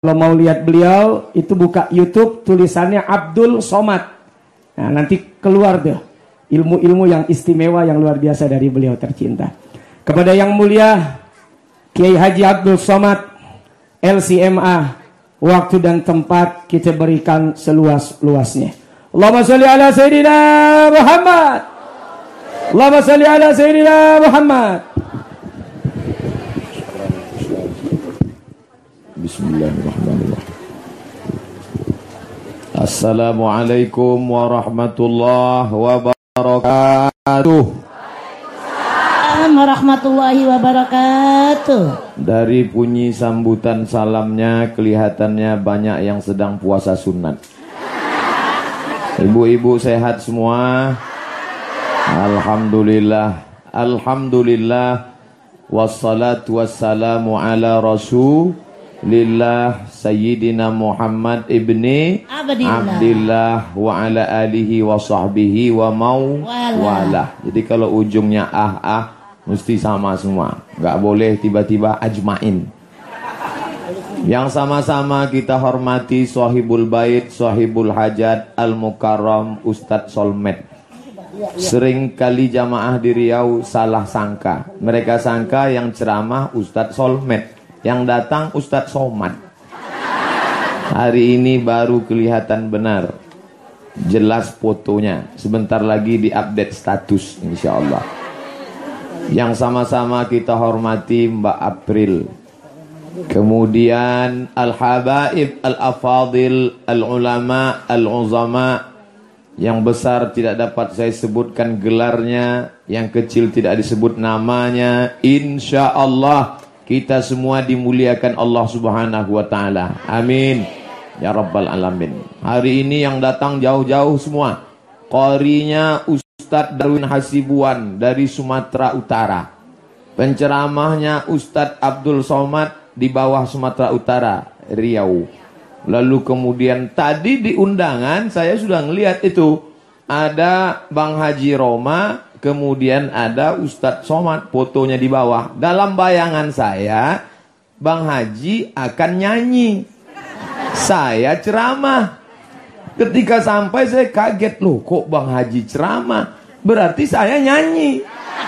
Kalau mau lihat beliau, itu buka YouTube, tulisannya Abdul Somad. Nah, nanti keluar deh ilmu-ilmu yang istimewa yang luar biasa dari beliau tercinta. Kepada yang mulia Kiai Haji Abdul Somad, LCMA, waktu dan tempat kita berikan seluas-luasnya. Allahumma sholli ala Sayyidina Muhammad. Allahumma sholli ala Sayyidina Muhammad. Bismillahirrahmanirrahim. Assalamualaikum warahmatullahi wabarakatuh. Warahmatullahi wabarakatuh. Dari bunyi sambutan salamnya kelihatannya banyak yang sedang puasa sunat. Ibu-ibu sehat semua? Alhamdulillah. Alhamdulillah. Wassalatu wassalamu ala Rasulillah Sayyidina Muhammad ibni Abdillah wa ala alihi wa sahbihi wa mauwalah. Jadi kalau ujungnya mesti sama semua. Nggak boleh tiba-tiba ajmain. Yang sama-sama kita hormati Sahibul Bait, Sahibul Hajat, Al-Mukarram, Ustadz Solmed. Sering kali jamaah di Riau salah sangka. Mereka sangka yang ceramah Ustadz Solmed, yang datang Ustadz Somad. Hari ini baru kelihatan benar, jelas fotonya. Sebentar lagi diupdate status insyaallah. Yang sama-sama kita hormati Mbak April, kemudian Al-Habaib, Al-Afadil, Al-Ulama, Al-Uzama. Yang besar tidak dapat saya sebutkan gelarnya, yang kecil tidak disebut namanya. Insya Allah kita semua dimuliakan Allah Subhanahu wa Ta'ala. Amin ya Rabbal Alamin. Hari ini yang datang jauh-jauh semua. Qarinya Ustadz Darwin Hasibuan dari Sumatera Utara. Penceramahnya Ustadz Abdul Somad di bawah Sumatera Utara, Riau. Lalu kemudian tadi di undangan saya sudah ngelihat itu. Ada Bang Haji Roma, kemudian ada Ustadz Somad, fotonya di bawah. Dalam bayangan saya, Bang Haji akan nyanyi, saya ceramah. Ketika sampai saya kaget, loh kok Bang Haji ceramah? Berarti saya nyanyi.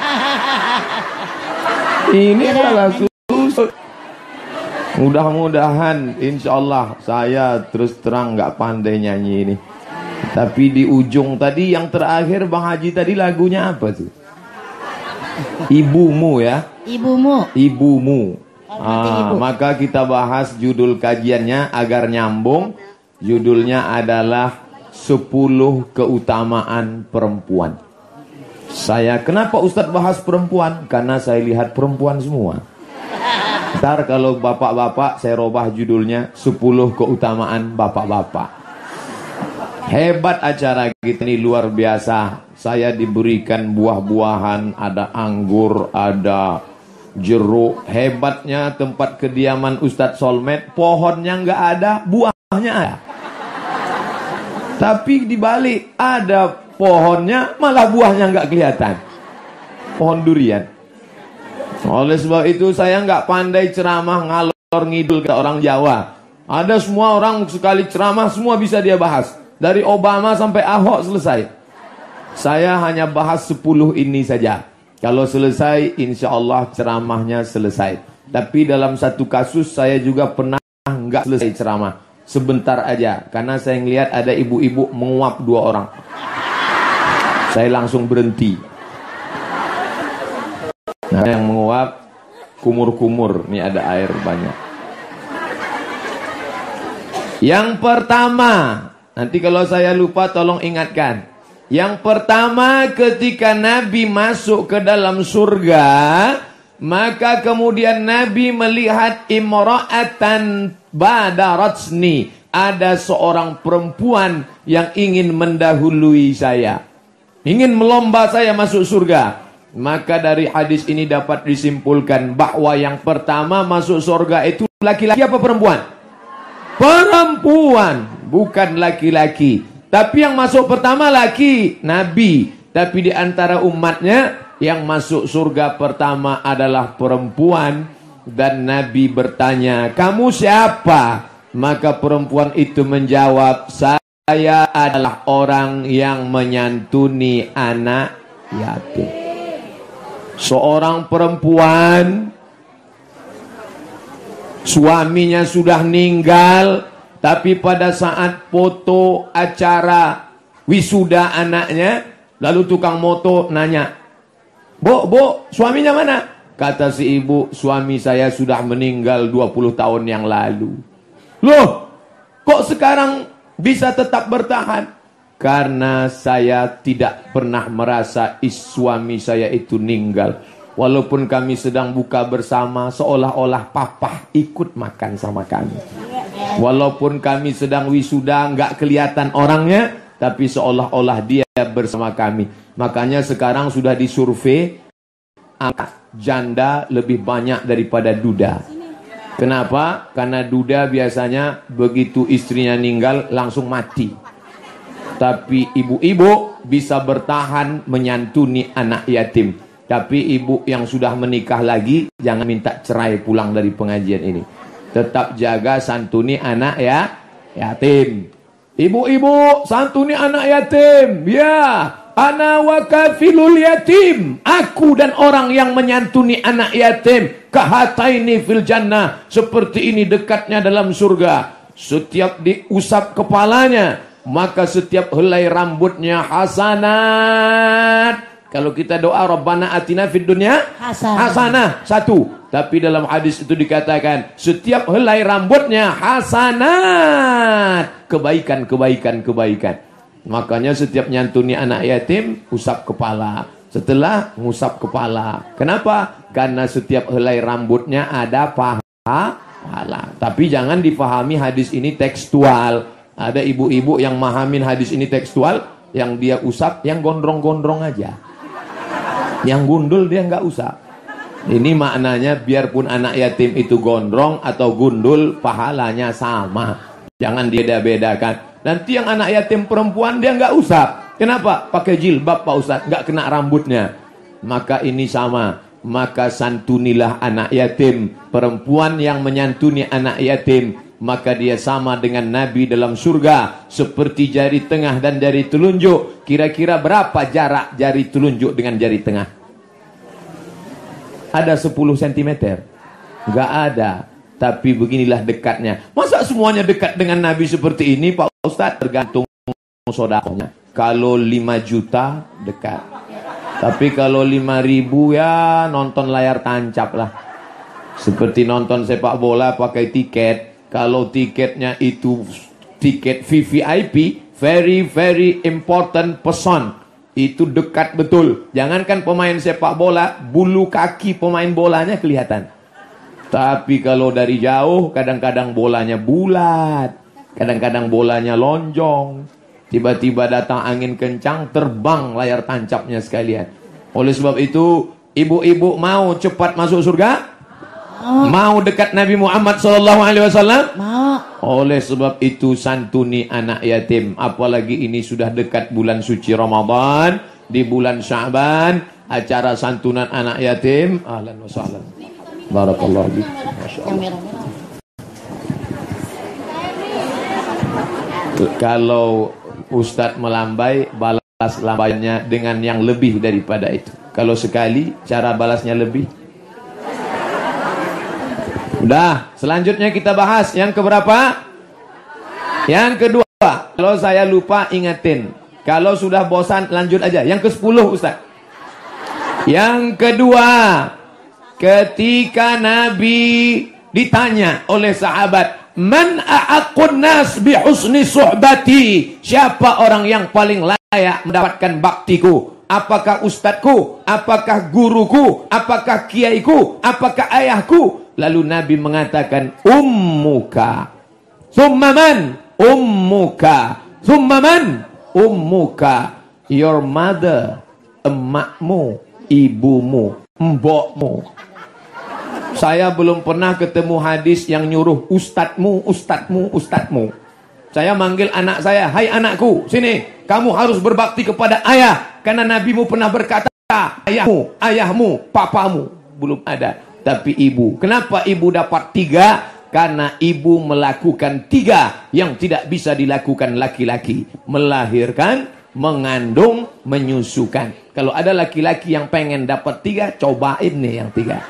Ini salah susun. Mudah-mudahan insya Allah saya terus terang nggak pandai nyanyi ini. Tapi di ujung tadi yang terakhir Bang Haji tadi lagunya apa tuh? Ibumu ya? Ibumu. Ibumu. Maka kita bahas judul kajiannya agar nyambung. Judulnya adalah 10 keutamaan perempuan. Kenapa Ustadz bahas perempuan? Karena saya lihat perempuan semua. Ntar kalau bapak-bapak saya robah judulnya 10 keutamaan bapak-bapak. Hebat acara kita ini, luar biasa. Saya diberikan buah-buahan, ada anggur, ada jeruk. Hebatnya tempat kediaman Ustadz Solmed, pohonnya nggak ada, buahnya ada. Tapi dibalik, ada pohonnya malah buahnya nggak kelihatan. Pohon durian. Oleh sebab itu saya nggak pandai ceramah ngalor ngidul ke orang Jawa. Ada semua orang sekali ceramah semua bisa dia bahas. Dari Obama sampai Ahok selesai. Saya hanya bahas 10 ini saja. Kalau selesai insya Allah ceramahnya selesai. Tapi dalam satu kasus saya juga pernah nggak selesai ceramah. Sebentar aja. Karena saya ngelihat ada ibu-ibu menguap 2 orang. Saya langsung berhenti. Nah, yang menguap kumur-kumur, ini ada air banyak. Yang pertama, nanti kalau saya lupa tolong ingatkan. Yang pertama, ketika Nabi masuk ke dalam surga, maka kemudian Nabi melihat imra'atan badaratsni, ada seorang perempuan yang ingin mendahului saya, ingin melomba saya masuk surga. Maka dari hadis ini dapat disimpulkan bahwa yang pertama masuk surga itu laki-laki apa perempuan? Perempuan, bukan laki-laki. Tapi yang masuk pertama laki, Nabi. Tapi di antara umatnya yang masuk surga pertama adalah perempuan. Dan Nabi bertanya, kamu siapa? Maka perempuan itu menjawab, saya adalah orang yang menyantuni anak yatim. Seorang perempuan, suaminya sudah meninggal, tapi pada saat foto acara wisuda anaknya, lalu tukang moto nanya, Bu, suaminya mana? Kata si ibu, suami saya sudah meninggal 20 tahun yang lalu. Loh, kok sekarang bisa tetap bertahan? Karena saya tidak pernah merasa suami saya itu meninggal. Walaupun kami sedang buka bersama, seolah-olah papa ikut makan sama kami. Walaupun kami sedang wisuda, nggak kelihatan orangnya, tapi seolah-olah dia bersama kami. Makanya sekarang sudah disurvei, anak janda lebih banyak daripada duda. Kenapa? Karena duda biasanya begitu istrinya meninggal langsung mati. Tapi ibu-ibu bisa bertahan menyantuni anak yatim. Tapi ibu yang sudah menikah lagi, jangan minta cerai pulang dari pengajian ini. Tetap jaga santuni anak yatim. Ibu-ibu santuni anak yatim. Ya, ana wa kafilul yatim. Aku dan orang yang menyantuni anak yatim. Kahataini fil jannah. Seperti ini dekatnya dalam surga. Setiap diusap kepalanya, maka setiap helai rambutnya hasanat. Kalau kita doa Rabbana atina fid dunya hasanah, satu. Tapi dalam hadis itu dikatakan setiap helai rambutnya hasanat. Kebaikan. Makanya setiap nyantuni anak yatim, usap kepala. Setelah ngusap kepala. Kenapa? Karena setiap helai rambutnya ada pahala. Tapi jangan dipahami hadis ini tekstual. Ada ibu-ibu yang mahamin hadis ini tekstual, yang dia usap, yang gondrong-gondrong aja. Yang gundul dia nggak usap. Ini maknanya biarpun anak yatim itu gondrong atau gundul, pahalanya sama. Jangan beda-bedakan. Nanti yang anak yatim perempuan dia nggak usap. Kenapa? Pakai jilbab Pak Ustadz, nggak kena rambutnya. Maka ini sama. Maka santunilah anak yatim. Perempuan yang menyantuni anak yatim, maka dia sama dengan Nabi dalam surga. Seperti jari tengah dan jari telunjuk. Kira-kira berapa jarak jari telunjuk dengan jari tengah? Ada 10 cm? Nggak ada. Tapi beginilah dekatnya. Masa semuanya dekat dengan Nabi seperti ini Pak Ustadz? Tergantung sodakonya. Kalau 5 juta dekat. Tapi kalau 5.000 ya nonton layar tancap lah. Seperti nonton sepak bola pakai tiket. Kalau tiketnya itu tiket VVIP, very very important person, itu dekat betul. Jangankan pemain sepak bola, bulu kaki pemain bolanya kelihatan. Tapi kalau dari jauh, kadang-kadang bolanya bulat, kadang-kadang bolanya lonjong. Tiba-tiba datang angin kencang, terbang layar tancapnya sekalian. Oleh sebab itu, ibu-ibu mau cepat masuk surga? Mau dekat Nabi Muhammad SAW? Mau. Oleh sebab itu santuni anak yatim. Apalagi ini sudah dekat bulan suci Ramadan. Di bulan Sya'ban, acara santunan anak yatim. Ahlan wa sahlan. Barakallahu fiik. Masyaallah. Kalau Ustadz melambai, balas lambaynya dengan yang lebih daripada itu. Kalau sekali, cara balasnya lebih. Udah, selanjutnya kita bahas yang keberapa? Yang kedua. Kalau saya lupa ingetin. Kalau sudah bosan lanjut aja. Yang ke-10 Ustaz. Yang kedua, ketika Nabi ditanya oleh sahabat, "Man a'aqqun nas bi husni suhbati?" Siapa orang yang paling layak mendapatkan baktiku? Apakah ustadku? Apakah guruku? Apakah kiaiku? Apakah ayahku? Lalu Nabi mengatakan, ummuka. Summa man? Ummuka. Summa man? Ummuka. Your mother. Emakmu. Ibumu. Mbokmu. Saya belum pernah ketemu hadis yang nyuruh ustadmu, ustadmu, ustadmu. Saya manggil anak saya, hai anakku, sini. Kamu harus berbakti kepada ayah. Karena nabimu pernah berkata, ayahmu, ayahmu, papamu. Belum ada. Tapi ibu. Kenapa ibu dapat 3? Karena ibu melakukan 3 yang tidak bisa dilakukan laki-laki. Melahirkan, mengandung, menyusukan. Kalau ada laki-laki yang pengen dapat 3, cobain nih yang 3.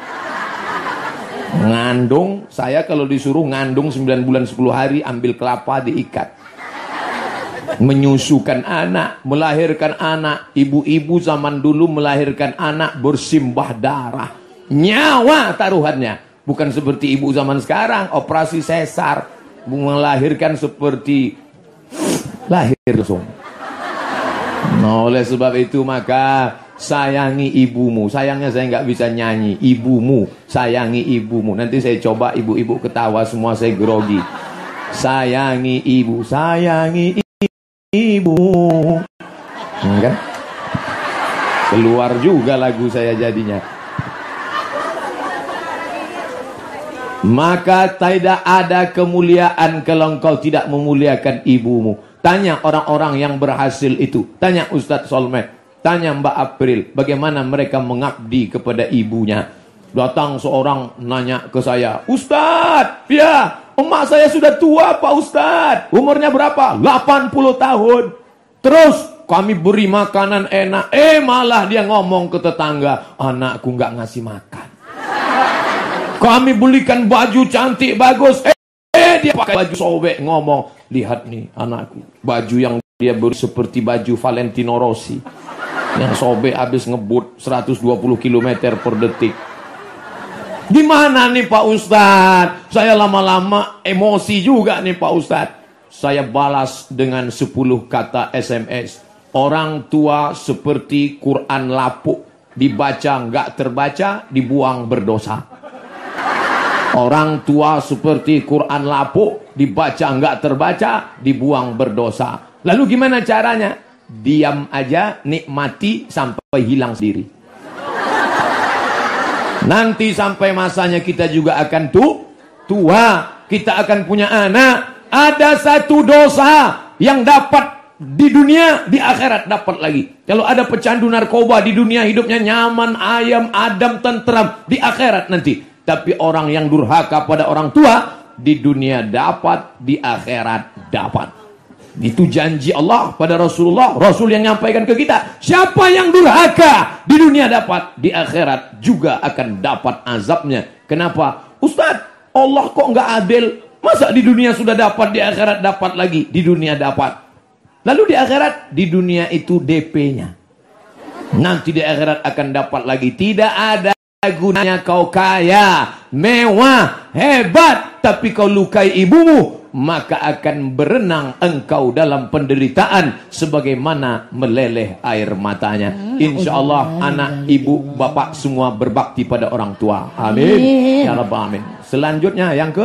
Ngandung, saya kalau disuruh ngandung 9 bulan 10 hari, ambil kelapa diikat. Menyusukan anak, melahirkan anak. Ibu-ibu zaman dulu melahirkan anak bersimbah darah. Nyawa taruhannya. Bukan seperti ibu zaman sekarang, operasi sesar, melahirkan seperti lahir langsung. Nah, oleh sebab itu maka sayangi ibumu. Sayangnya saya nggak bisa nyanyi. Ibumu, sayangi ibumu. Nanti saya coba ibu-ibu ketawa semua, saya grogi. Sayangi ibu, sayangi ibu. Kan? Keluar juga lagu saya jadinya. Maka tidak ada kemuliaan kalau engkau tidak memuliakan ibumu. Tanya orang-orang yang berhasil itu. Tanya Ustadz Solmed, tanya Mbak April, bagaimana mereka mengabdi kepada ibunya. Datang seorang nanya ke saya, Ustadz, ya, emak saya sudah tua Pak Ustadz. Umurnya berapa? 80 tahun. Terus kami beri makanan enak. Malah dia ngomong ke tetangga, anakku nggak ngasih makan. Kami belikan baju cantik bagus. Dia pakai baju sobek, ngomong, lihat nih anakku, baju yang dia beri seperti baju Valentino Rossi, yang sobek habis ngebut 120 km per detik. Gimana nih Pak Ustadz? Saya lama-lama emosi juga nih Pak Ustadz. Saya balas dengan 10 kata SMS. Orang tua seperti Quran lapuk, dibaca nggak terbaca, dibuang berdosa. Orang tua seperti Quran lapuk, dibaca nggak terbaca, dibuang berdosa. Lalu gimana caranya? Diam aja, nikmati sampai hilang sendiri. Nanti sampai masanya kita juga akan tua, kita akan punya anak. Ada satu dosa yang dapat di dunia, di akhirat dapat lagi. Kalau ada pecandu narkoba di dunia, hidupnya nyaman, ayam, adem, tentram. Di akhirat nanti. Tapi orang yang durhaka pada orang tua, di dunia dapat, di akhirat dapat. Itu janji Allah pada Rasulullah. Rasul yang nyampaikan ke kita, siapa yang durhaka di dunia dapat, di akhirat juga akan dapat azabnya. Kenapa? Ustadz, Allah kok nggak adil? Masa di dunia sudah dapat, di akhirat dapat lagi? Di dunia dapat. Lalu di akhirat, di dunia itu DP-nya. Nanti di akhirat akan dapat lagi. Tidak ada gunanya kau kaya, mewah, hebat, tapi kau lukai ibumu, maka akan berenang engkau dalam penderitaan sebagaimana meleleh air matanya. Insya Allah anak, ibu, bapak semua berbakti pada orang tua. Amin. Ya Rabbal Alamin. Selanjutnya yang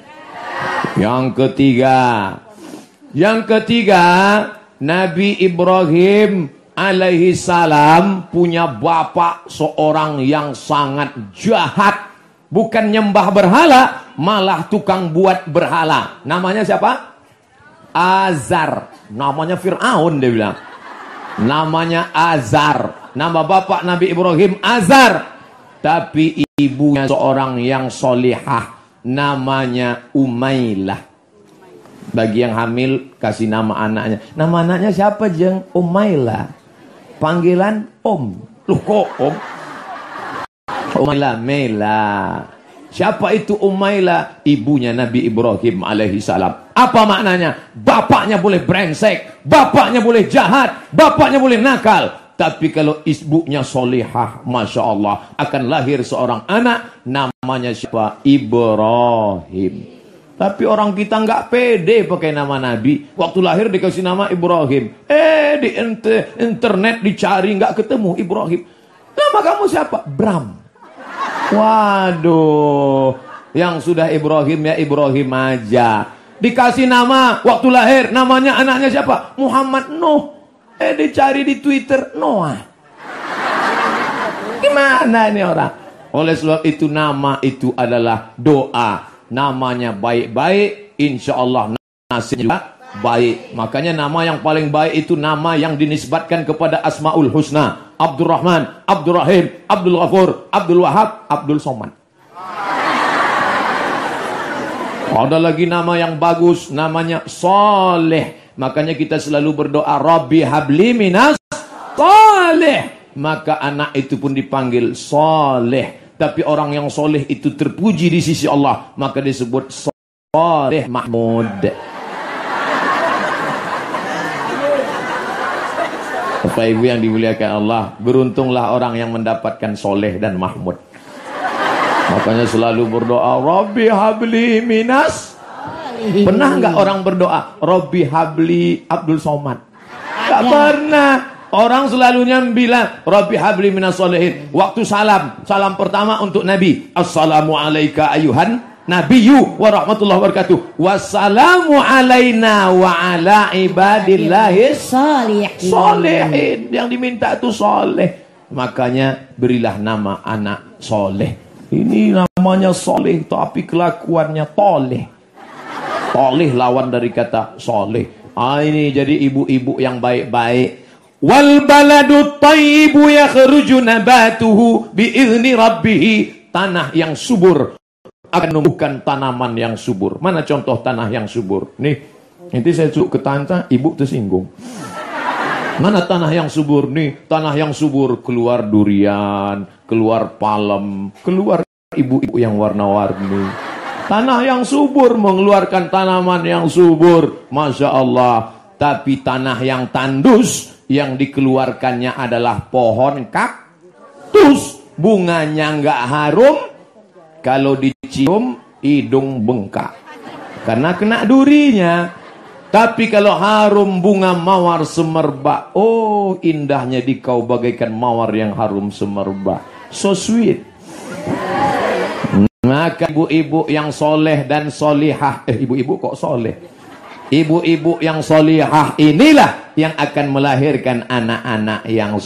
ketiga. Yang ketiga, Nabi Ibrahim alaihi salam punya bapak seorang yang sangat jahat. Bukan nyembah berhala, malah tukang buat berhala. Namanya siapa? Azar. Namanya Fir'aun dia bilang. Namanya Azar. Nama bapak Nabi Ibrahim Azar. Tapi ibunya seorang yang solihah. Namanya Umailah. Bagi yang hamil, kasih nama anaknya. Nama anaknya siapa jeng? Umailah. Panggilan Om. Loh kok Om? Umailah, Mela. Siapa itu Umailah? Ibunya Nabi Ibrahim alaihi salam. Apa maknanya? Bapaknya boleh brengsek, bapaknya boleh jahat, bapaknya boleh nakal. Tapi kalau ibunya solihah, Masya Allah, akan lahir seorang anak. Namanya siapa? Ibrahim. Tapi orang kita nggak pede pakai nama Nabi. Waktu lahir dikasih nama Ibrahim. Di internet dicari nggak ketemu Ibrahim. Nama kamu siapa? Bram. Waduh. Yang sudah Ibrahim ya Ibrahim aja. Dikasih nama waktu lahir. Namanya anaknya siapa? Muhammad Nuh. Dicari di Twitter Noah. Gimana ini orang? Oleh sebab itu nama itu adalah doa. Namanya baik-baik, insya Allah nasib juga baik. Makanya nama yang paling baik itu nama yang dinisbatkan kepada Asmaul Husna. Abdurrahman, Abdurrahim, Abdul Ghafur, Abdul Wahab, Abdul Somad. Ada lagi nama yang bagus, namanya Soleh. Makanya kita selalu berdoa, Rabbi habli minas soleh. Maka anak itu pun dipanggil Soleh. Tapi orang yang soleh itu terpuji di sisi Allah, maka disebut Soleh Mahmud. Bapak Ibu yang dimuliakan Allah, beruntunglah orang yang mendapatkan Soleh dan Mahmud. Makanya selalu berdoa, Rabbi habli minas. Pernah nggak orang berdoa, Rabbi habli Abdul Somad? Nggak pernah. Orang selalunya bilang, Rabbi habli minas solehin. Waktu salam pertama untuk Nabi, Assalamu alayka ayuhan nabiyyu wa rahmatullahi wa barakatuh. Wassalamu alayna wa ala ibadillahis solehin. Yang diminta itu soleh. Makanya berilah nama anak soleh. Ini namanya soleh, tapi kelakuannya toleh. Toleh lawan dari kata soleh. Ini jadi ibu-ibu yang baik-baik. Wal baladu thayyibu yakhruju nabatuhu bi'izni rabbih. Tanah yang subur akan menumbuhkan tanaman yang subur. Mana contoh tanah yang subur? Nih, nanti saya cuk ke tanta, ibu tersinggung. Mana tanah yang subur nih? Tanah yang subur keluar durian, keluar palem, keluar ibu-ibu yang warna-warni. Tanah yang subur mengeluarkan tanaman yang subur, Masya Allah. Tapi tanah yang tandus, yang dikeluarkannya adalah pohon kaktus. Bunganya nggak harum, kalau dicium hidung bengkak karena kena durinya. Tapi kalau harum bunga mawar semerbak, oh indahnya dikau bagaikan mawar yang harum semerbak. So sweet. Maka ibu-ibu yang soleh dan solihah, ibu-ibu kok soleh? Ibu-ibu yang solihah inilah yang akan melahirkan anak-anak yang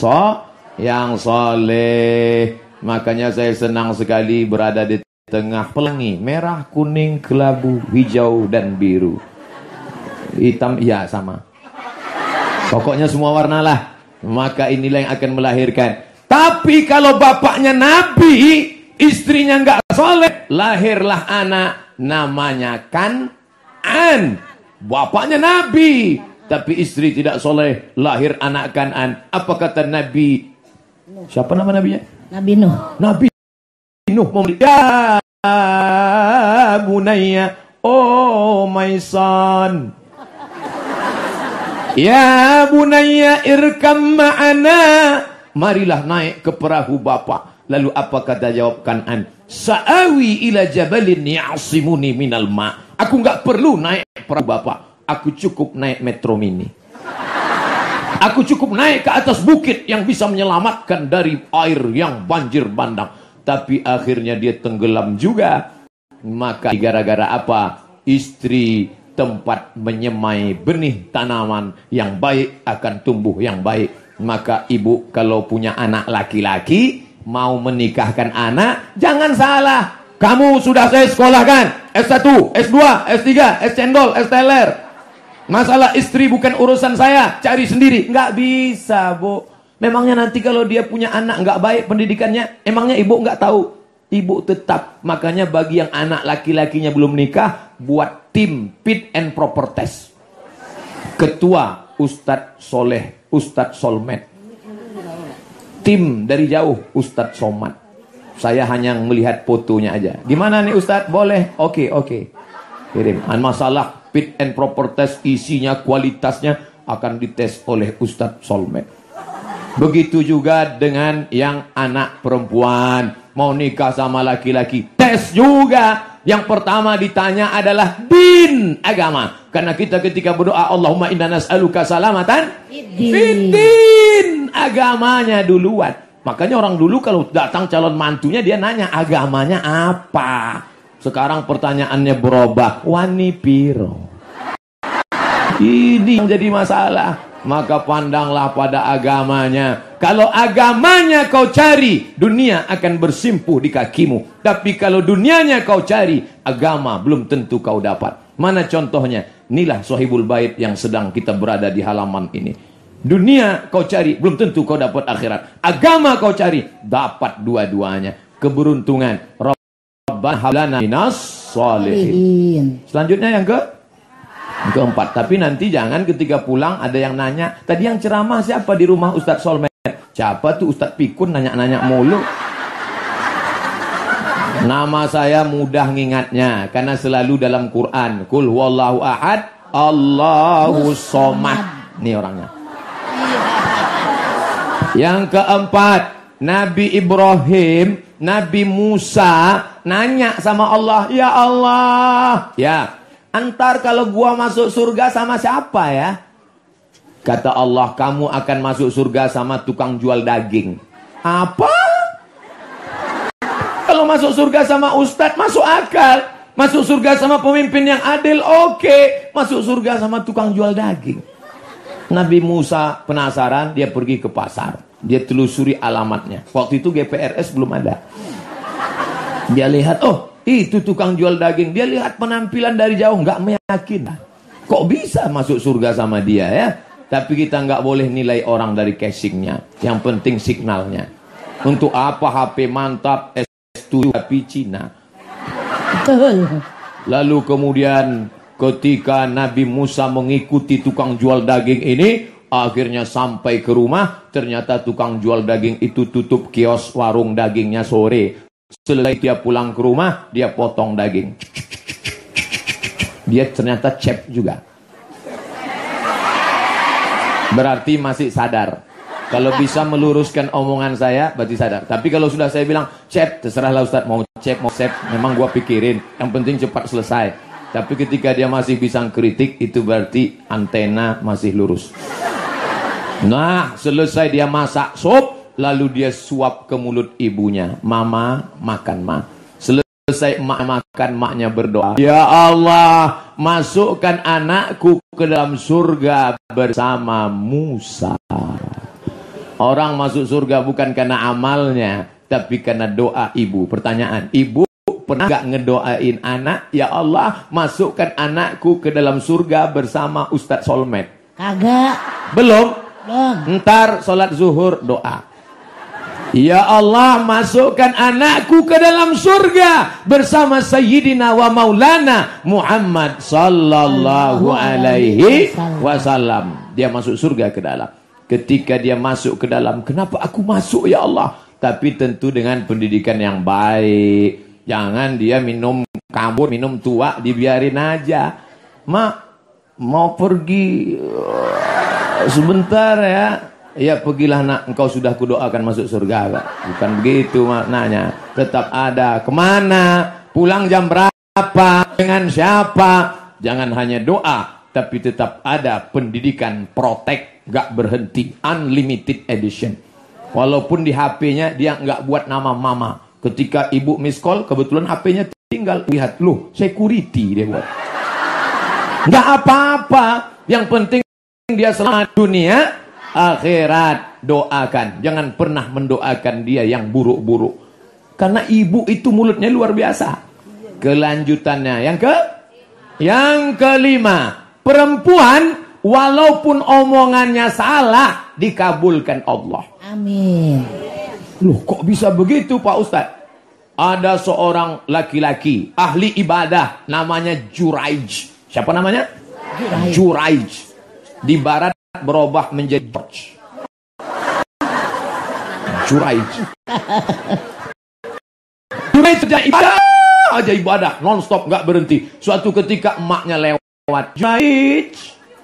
soleh. Makanya saya senang sekali berada di tengah pelangi merah, kuning, kelabu, hijau dan biru. Hitam, ya sama. Pokoknya semua warna lah. Maka inilah yang akan melahirkan. Tapi kalau bapaknya Nabi, istrinya nggak soleh, lahirlah anak namanya Kan'an. Bapaknya Nabi, tapi istri tidak soleh, lahir anak Kan'an. Apa kata Nabi? Siapa nama nabinya? Nabi Nuh. Nabi Nuh ya bunayya, oh my son. Ya bunayya irkam ma'ana. Marilah naik ke perahu bapak. Lalu apa kata jawab Kan'an? Sa'awi ila jabalin ya'simuni minal ma'. Aku nggak perlu naik perahu bapak. Aku cukup naik metro mini. Aku cukup naik ke atas bukit yang bisa menyelamatkan dari air yang banjir bandang. Tapi akhirnya dia tenggelam juga. Maka gara-gara apa? Istri tempat menyemai benih tanaman yang baik akan tumbuh yang baik. Maka ibu kalau punya anak laki-laki, mau menikahkan anak, jangan salah. Kamu sudah saya sekolahkan S1, S2, S3, S cendol, S teler. Masalah istri bukan urusan saya, cari sendiri. Nggak bisa, Bu. Memangnya nanti kalau dia punya anak nggak baik pendidikannya, emangnya ibu nggak tahu? Ibu tetap. Makanya bagi yang anak laki-lakinya belum nikah, buat tim fit and proper test. Ketua Ustadz Soleh, Ustadz Solmed. Tim dari jauh Ustadz Somad. Saya hanya melihat fotonya aja. Gimana nih Ustadz? Boleh? Oke. Kirim. Masalah fit and proper test, isinya, kualitasnya akan dites oleh Ustadz Solmed. Begitu juga dengan yang anak perempuan mau nikah sama laki-laki, tes juga. Yang pertama ditanya adalah din, agama. Karena kita ketika berdoa Allahumma inna nas'aluka salamatan fiddin, agamanya duluan. Makanya orang dulu kalau datang calon mantunya dia nanya agamanya apa. Sekarang pertanyaannya berubah, wani piro. Ini yang jadi masalah. Maka pandanglah pada agamanya. Kalau agamanya kau cari, dunia akan bersimpuh di kakimu. Tapi kalau dunianya kau cari, agama belum tentu kau dapat. Mana contohnya? Inilah Sohibul Bait yang sedang kita berada di halaman ini. Dunia kau cari, belum tentu kau dapat akhirat. Agama kau cari, dapat dua-duanya. Keberuntungan. Rabbana hablana minas sholihin. Selanjutnya yang keempat. Tapi nanti jangan ketika pulang ada yang nanya, tadi yang ceramah siapa di rumah Ustadz Solmed? Siapa tuh Ustadz Pikun nanya-nanya mulu? Nama saya mudah ngingatnya karena selalu dalam Quran. Qul huwallahu ahad, Allahu somad. Ini orangnya. Yang keempat, Nabi Ibrahim, Nabi Musa nanya sama Allah, ya Allah, ya, antar kalau gua masuk surga sama siapa ya? Kata Allah, kamu akan masuk surga sama tukang jual daging. Apa? Kalau masuk surga sama ustadz, masuk akal. Masuk surga sama pemimpin yang adil, oke. Masuk surga sama tukang jual daging. Nabi Musa penasaran, dia pergi ke pasar. Dia telusuri alamatnya. Waktu itu GPRS belum ada. Dia lihat, oh itu tukang jual daging. Dia lihat penampilan dari jauh, nggak meyakinkan. Kok bisa masuk surga sama dia ya? Tapi kita nggak boleh nilai orang dari casingnya. Yang penting signalnya. Untuk apa HP mantap, S7 tapi Cina. Betul. Lalu kemudian ketika Nabi Musa mengikuti tukang jual daging ini, akhirnya sampai ke rumah, ternyata tukang jual daging itu tutup kios warung dagingnya sore. Selesai dia pulang ke rumah, dia potong daging. Dia ternyata chef juga. Berarti masih sadar. Kalau bisa meluruskan omongan saya, berarti sadar. Tapi kalau sudah saya bilang, chef, terserahlah Ustaz, mau chef, mau chef, memang gua pikirin. Yang penting cepat selesai. Tapi ketika dia masih bisa kritik, itu berarti antena masih lurus. Nah, selesai dia masak sup, lalu dia suap ke mulut ibunya. Mama, makan, ma. Selesai emak makan, maknya berdoa. Ya Allah, masukkan anakku ke dalam surga bersama Musa. Orang masuk surga bukan karena amalnya, tapi karena doa ibu. Pertanyaan, ibu pernah gak ngedoain anak, ya Allah, masukkan anakku ke dalam surga bersama Ustadz Solmed? Kagak. Belum? Belum. Ntar sholat zuhur doa. Ya Allah, masukkan anakku ke dalam surga bersama Sayyidina wa Maulana Muhammad sallallahu alaihi wasallam. Dia masuk surga ke dalam. Ketika dia masuk ke dalam, kenapa aku masuk ya Allah? Tapi tentu dengan pendidikan yang baik. Jangan dia minum kabur, minum tua, dibiarin aja. Mak, mau pergi sebentar ya. Ya pergilah nak, engkau sudah kudoakan masuk surga. Kak. Bukan begitu maknanya. Tetap ada. Kemana? Pulang jam berapa? Dengan siapa? Jangan hanya doa, tapi tetap ada pendidikan protek. Gak berhenti, unlimited edition. Walaupun di HP-nya dia nggak buat nama mama. Ketika ibu miss call, kebetulan HP-nya tinggal lihat, loh, security dia buat. Nggak apa-apa. Yang penting dia selamat dunia, akhirat. Doakan. Jangan pernah mendoakan dia yang buruk-buruk. Karena ibu itu mulutnya luar biasa. Kelanjutannya, yang kelima, perempuan walaupun omongannya salah, dikabulkan Allah. Amin. Loh, kok bisa begitu Pak Ustadz? Ada seorang laki-laki, ahli ibadah, namanya Juraij. Siapa namanya? Juraij. Di barat berubah menjadi George. Juraij. Juraij sejak ibadah, aja ibadah, non-stop, gak berhenti. Suatu ketika emaknya lewat. Juraij.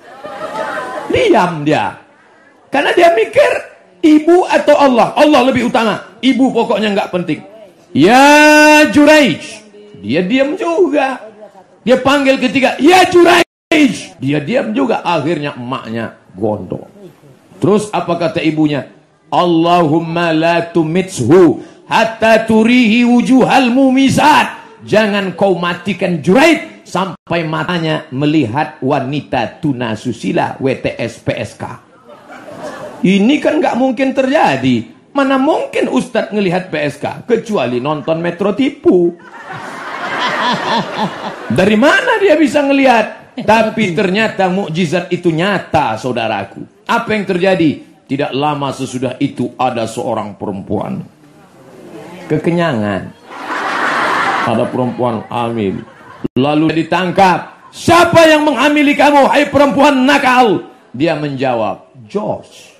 Diam dia. Karena dia mikir ibu atau Allah. Allah lebih utama. Ibu pokoknya nggak penting. Ya Juraij. Dia diam juga. Dia panggil ketiga. Ya Juraij. Dia diam juga. Akhirnya emaknya gondok. Terus apa kata ibunya? Allahumma la tumitshu hatta turihi wujuhal mumisat. Jangan kau matikan Juraij sampai matanya melihat wanita tunasusila WTS PSK. Ini kan nggak mungkin terjadi. Mana mungkin Ustadz ngelihat PSK kecuali nonton Metro Tipu. Dari mana dia bisa ngelihat? Tapi ternyata mukjizat itu nyata, saudaraku. Apa yang terjadi? Tidak lama sesudah itu ada seorang perempuan kekenyangan. Ada perempuan hamil. Lalu ditangkap. Siapa yang menghamili kamu, hai perempuan nakal? Dia menjawab, Josh.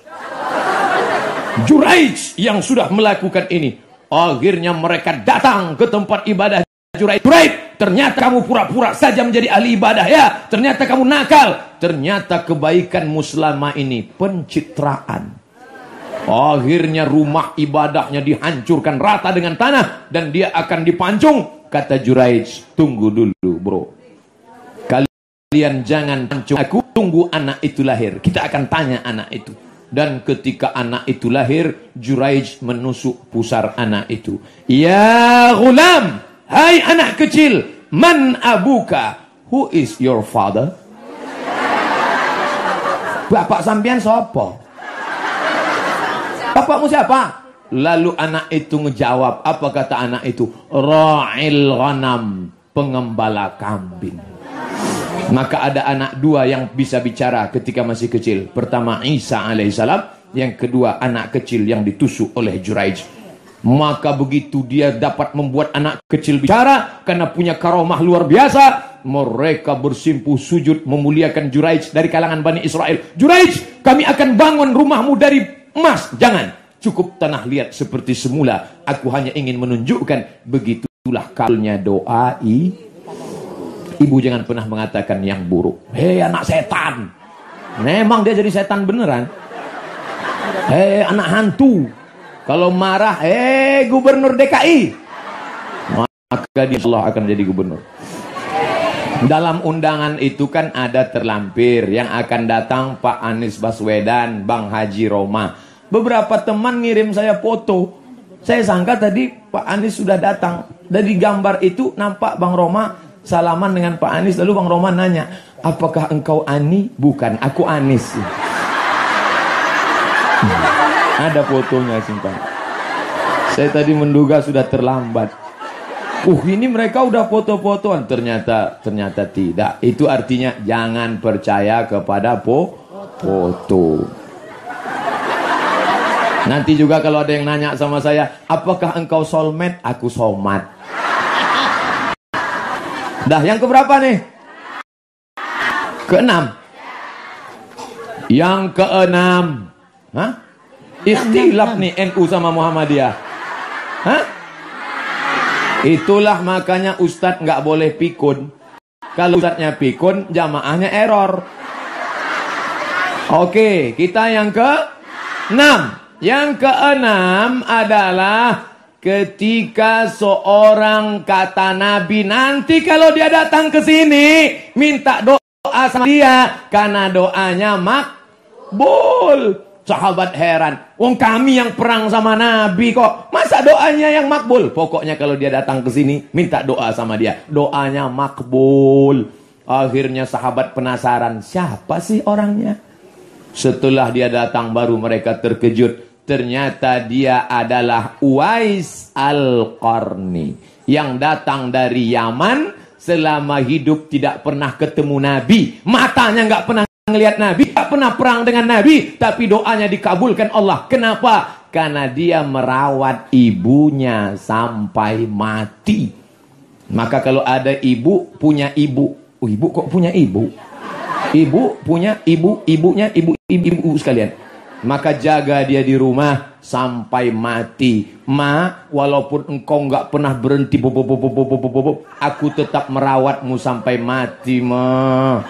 Juraij yang sudah melakukan ini. Akhirnya mereka datang ke tempat ibadah Juraij. Juraij, ternyata kamu pura-pura saja menjadi ahli ibadah ya. Ternyata kamu nakal. Ternyata kebaikanmu selama ini pencitraan. Akhirnya rumah ibadahnya dihancurkan rata dengan tanah dan dia akan dipancung. Kata Juraij, tunggu dulu bro. Kalian jangan pancung aku, tunggu anak itu lahir. Kita akan tanya anak itu. Dan ketika anak itu lahir, Juraij menusuk pusar anak itu. Ya ghulam, hai anak kecil, man abuka? Who is your father? Bapak sampean siapa? Bapakmu siapa? Lalu anak itu ngejawab. Apa kata anak itu? Ra'il ghanam, pengembala kambing. Maka ada anak dua yang bisa bicara ketika masih kecil. Pertama Isa alaihissalam. Yang kedua anak kecil yang ditusuk oleh Juraij. Maka begitu dia dapat membuat anak kecil bicara, karena punya karomah luar biasa, mereka bersimpuh sujud memuliakan Juraij dari kalangan Bani Israel. Juraij, kami akan bangun rumahmu dari emas. Jangan, cukup tanah liat seperti semula. Aku hanya ingin menunjukkan. Begitulah kalnya doa. Ibu jangan pernah mengatakan yang buruk. Hei anak setan. Memang dia jadi setan beneran. Hei anak hantu. Kalau marah, hei gubernur DKI. Maka dia Allah akan jadi gubernur. Dalam undangan itu kan ada terlampir. Yang akan datang Pak Anies Baswedan, Bang Haji Roma. Beberapa teman ngirim saya foto. Saya sangka tadi Pak Anies sudah datang. Dari gambar itu nampak Bang Roma salaman dengan Pak Anies. Lalu Bang Roma nanya, apakah engkau Ani? Bukan, aku Anies. Ada fotonya simpan. Saya tadi menduga sudah terlambat. Ini mereka udah foto-fotoan. Ternyata tidak. Itu artinya jangan percaya kepada foto. Nanti juga kalau ada yang nanya sama saya, apakah engkau soulmate? Aku somat. Dah yang keberapa nih? Keenam. Yang keenam. Hah? Ikhtilaf nih NU sama Muhammadiyah. Hah? Itulah makanya Ustadz nggak boleh pikun. Kalau Ustadznya pikun, jamaahnya error. Oke, kita yang ke-6. Yang ke-6 adalah ketika seorang kata Nabi, nanti kalau dia datang ke sini minta doa sama dia karena doanya makbul. Sahabat heran, wong kami yang perang sama Nabi kok, masa doanya yang makbul? Pokoknya kalau dia datang ke sini minta doa sama dia, doanya makbul. Akhirnya sahabat penasaran, siapa sih orangnya? Setelah dia datang baru mereka terkejut. Ternyata dia adalah Uwais Al-Qarni yang datang dari Yaman. Selama hidup tidak pernah ketemu Nabi, matanya nggak pernah ngelihat Nabi, nggak pernah perang dengan Nabi, tapi doanya dikabulkan Allah. Kenapa? Karena dia merawat ibunya sampai mati. Maka kalau ada ibu punya ibu, ibu kok punya ibu? Ibu punya ibu, ibunya ibu sekalian. Maka jaga dia di rumah sampai mati. Ma, walaupun engkau nggak pernah berhenti, aku tetap merawatmu sampai mati, ma.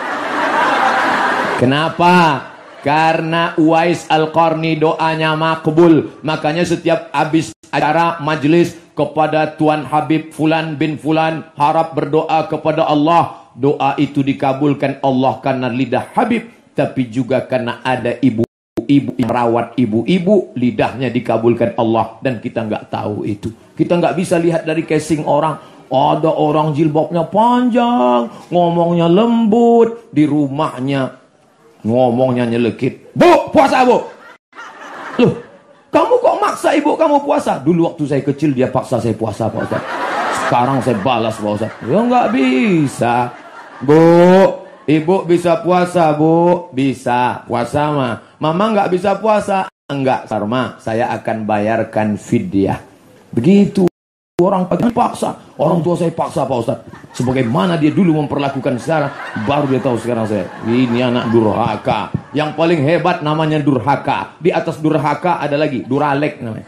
Kenapa? Karena Uwais Al-Qarni doanya makbul. Makanya setiap habis acara majelis kepada Tuan Habib Fulan bin Fulan, harap berdoa kepada Allah. Doa itu dikabulkan Allah karena lidah Habib, tapi juga karena ada ibu yang merawat ibu-ibu, lidahnya dikabulkan Allah. Dan kita nggak tahu itu. Kita nggak bisa lihat dari casing orang. Ada orang jilbabnya panjang, ngomongnya lembut, di rumahnya ngomongnya nyelekit. Bu, puasa bu. Loh, kamu kok maksa ibu kamu puasa? Dulu waktu saya kecil dia paksa saya puasa, Pak Ustaz. Sekarang saya balas, Pak Ustaz. Ya nggak bisa. Bu, ibu bisa puasa, bu? Bisa. Puasa mah. Mama nggak bisa puasa? Enggak, Sarma. Saya akan bayarkan fidyah. Begitu. orang paksa. Orang tua saya paksa Pak Ustaz. Sebagaimana dia dulu memperlakukan sekarang, baru dia tahu sekarang saya. Ini anak durhaka. Yang paling hebat namanya durhaka. Di atas durhaka ada lagi duralek namanya.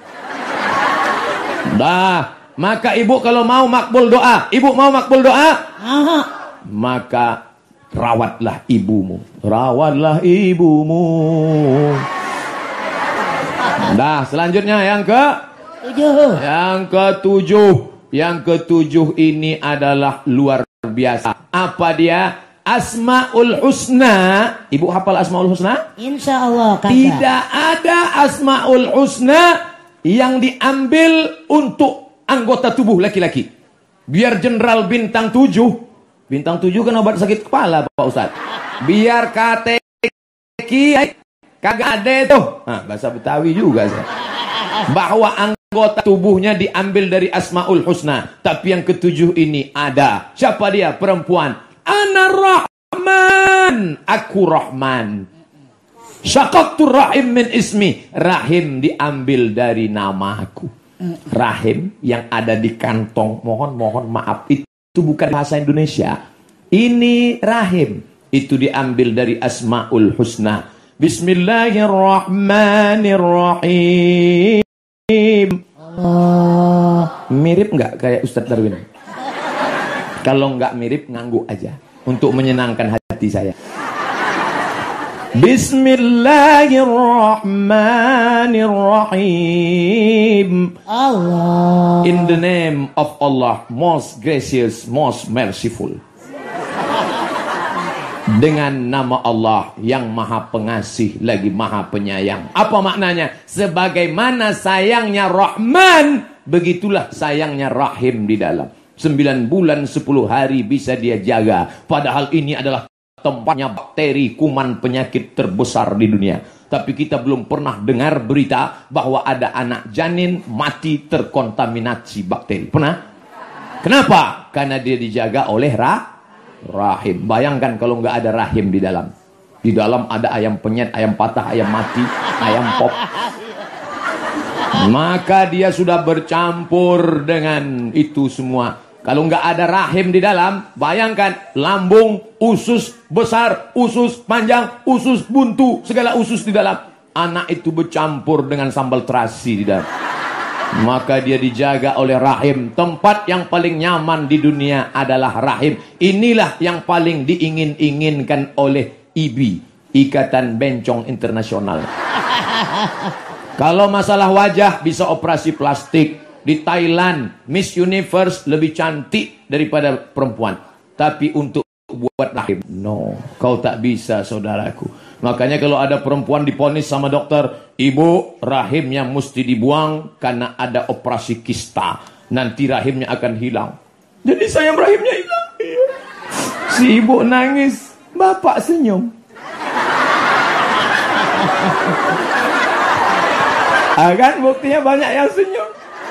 Dah, maka ibu kalau mau makbul doa, ibu mau makbul doa, maka rawatlah ibumu. Rawatlah ibumu. Dah, selanjutnya yang Yang ketujuh ini adalah luar biasa. Apa dia? Asmaul Husna. Ibu hafal Asmaul Husna? Insya Allah. Tidak ada Asmaul Husna yang diambil untuk anggota tubuh laki-laki. Biar jenderal bintang 7. Bintang 7 kan obat sakit kepala Pak Ustaz. Biar KTK kagak ada tuh. Nah, bahasa Betawi juga saya. Bahwa anggota tubuhnya diambil dari Asmaul Husna. Tapi yang ketujuh ini ada. Siapa dia? Perempuan. Ana Rahman. Aku Rahman. Syaqaqtur rahim min ismi. Rahim diambil dari namaku. Rahim yang ada di kantong. Mohon maaf. Itu bukan bahasa Indonesia. Ini rahim. Itu diambil dari Asmaul Husna. Bismillahirrahmanirrahim. Mirip nggak kayak Ustadz Darwin? Kalau nggak mirip, ngangguk aja untuk menyenangkan hati saya. Bismillahirrahmanirrahim. Allah. In the name of Allah, most gracious, most merciful. Dengan nama Allah yang maha pengasih lagi maha penyayang. Apa maknanya? Sebagaimana sayangnya Rahman, begitulah sayangnya Rahim di dalam. 9 bulan 10 hari bisa dia jaga. Padahal ini adalah tempatnya bakteri, kuman, penyakit terbesar di dunia. Tapi kita belum pernah dengar berita bahwa ada anak janin mati terkontaminasi bakteri. Pernah? Kenapa? Karena dia dijaga oleh rahim. Bayangkan kalau nggak ada rahim di dalam. Di dalam ada ayam penyet, ayam patah, ayam mati, ayam pop. Maka dia sudah bercampur dengan itu semua. Kalau nggak ada rahim di dalam, bayangkan lambung, usus besar, usus panjang, usus buntu, segala usus di dalam. Anak itu bercampur dengan sambal terasi di dalam. Maka dia dijaga oleh rahim. Tempat yang paling nyaman di dunia adalah rahim. Inilah yang paling diingin-inginkan oleh IBI, Ikatan Bencong Internasional. Kalau masalah wajah bisa operasi plastik. Di Thailand, Miss Universe lebih cantik daripada perempuan. Tapi untuk buat rahim, no, kau tak bisa saudaraku. Makanya kalau ada perempuan diponis sama dokter, ibu rahimnya mesti dibuang karena ada operasi kista. Nanti rahimnya akan hilang. Jadi saya rahimnya hilang. Si ibu nangis, bapak senyum. Kan buktinya banyak yang senyum.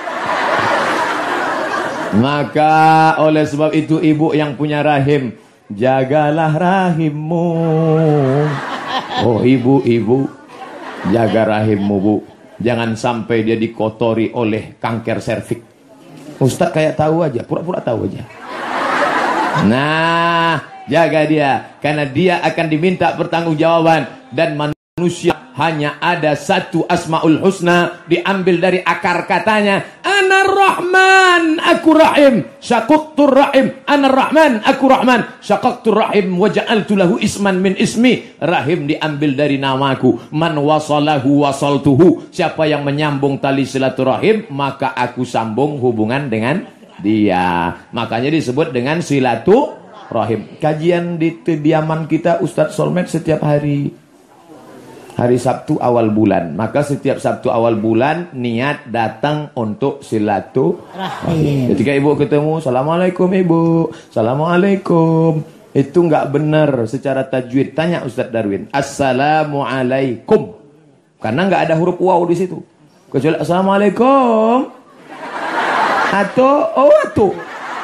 Maka oleh sebab itu ibu yang punya rahim, jagalah rahimmu. Oh ibu-ibu, jaga rahimmu bu. Jangan sampai dia dikotori oleh kanker serviks. Ustaz kayak tahu aja, pura-pura tahu aja. Nah, jaga dia. Karena dia akan diminta pertanggungjawaban. Dan manusia hanya ada satu Asmaul Husna, diambil dari akar katanya. Ana Rahman, aku Rahim. Syaqaqtur Rahim. Ana Rahman, aku Rahman. Syaqaqtur Rahim wa ja'altu lahu isman min ismi. Rahim diambil dari namaku. Man wasalahu wasaltuhu. Siapa yang menyambung tali silaturahim, maka aku sambung hubungan dengan dia. Makanya disebut dengan silaturahim. Kajian di kediaman kita Ustadz Solmed setiap hari Sabtu awal bulan. Maka setiap Sabtu awal bulan niat datang untuk silaturahim. Ketika ibu ketemu, Assalamualaikum ibu, Assalamualaikum. Itu nggak benar secara tajwid. Tanya Ustadz Darwin, Assalamualaikum. Karena nggak ada huruf waw di situ. Kecuali Assalamualaikum. Atau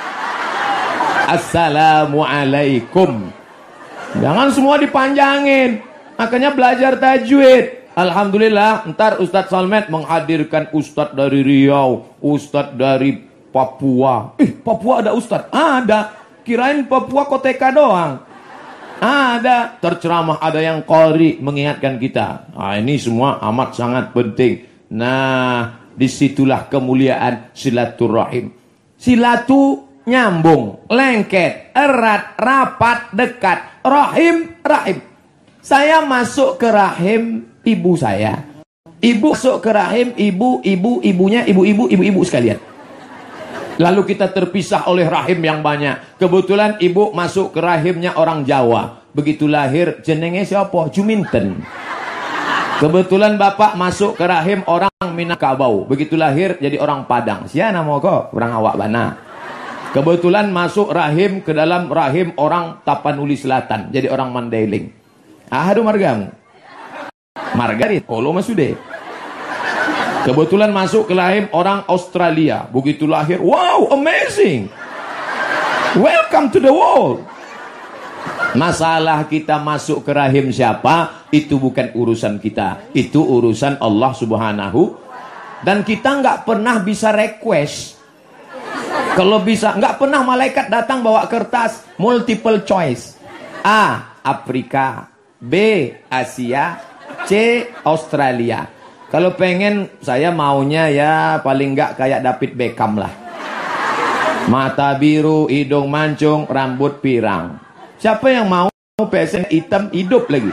Assalamualaikum. Jangan semua dipanjangin. Makanya belajar tajwid. Alhamdulillah, ntar Ustadz Salmet menghadirkan Ustadz dari Riau, Ustadz dari Papua. Papua ada Ustadz? Ada. Kirain Papua Koteka doang. Ada. Terceramah, ada yang qori mengingatkan kita. Ini semua amat sangat penting. Nah, disitulah kemuliaan silaturahim. Silatu nyambung, lengket, erat, rapat, dekat. Rahim. Saya masuk ke rahim ibu saya. Ibu masuk ke rahim ibunya, ibu-ibu sekalian. Lalu kita terpisah oleh rahim yang banyak. Kebetulan ibu masuk ke rahimnya orang Jawa. Begitu lahir, jenenge siapa? Juminten. Kebetulan bapak masuk ke rahim orang Minangkabau. Begitu lahir, jadi orang Padang. Siapa nama kok? Orang awak bana. Kebetulan masuk rahim ke dalam rahim orang Tapanuli Selatan. Jadi orang Mandailing. Aduh margamu. Margarit. Olo masude. Kebetulan masuk ke rahim orang Australia. Begitu lahir, wow, amazing. Welcome to the world. Masalah kita masuk ke rahim siapa, itu bukan urusan kita. Itu urusan Allah Subhanahu. Dan kita nggak pernah bisa request. Kalau bisa, nggak pernah malaikat datang bawa kertas multiple choice. A, Afrika. B, Asia. C, Australia. Kalau pengen, saya maunya ya paling nggak kayak David Beckham lah. Mata biru, hidung mancung, rambut pirang. Siapa yang mau PSN hitam hidup lagi?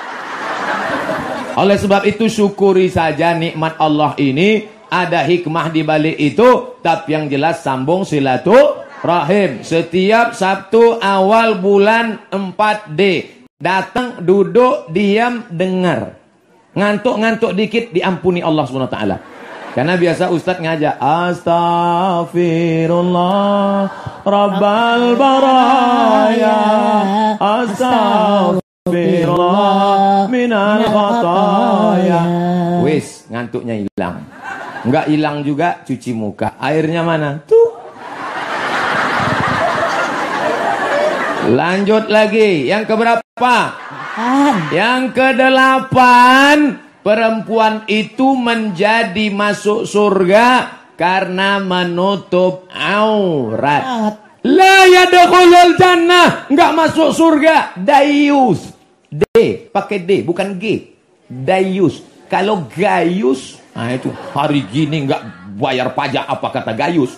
Oleh sebab itu syukuri saja nikmat Allah ini. Ada hikmah di balik itu. Tapi yang jelas sambung silaturahim. Setiap Sabtu awal bulan 4D. Datang, duduk, diam, dengar. Ngantuk-ngantuk dikit diampuni Allah SWT. Karena biasa Ustadz ngajak Astaghfirullah Rabbal baraya, Astaghfirullah minal khataya. Wis, ngantuknya hilang. Enggak hilang juga cuci muka. Airnya mana? Tuh. Lanjut lagi. Yang keberapa? Yang ke-8, perempuan itu menjadi masuk surga karena menutup aurat. La yadkhulul jannah, enggak masuk surga. Dayus. D, pakai D, bukan G. Dayus. Kalau gayus, nah itu hari gini enggak bayar pajak, apa kata gayus?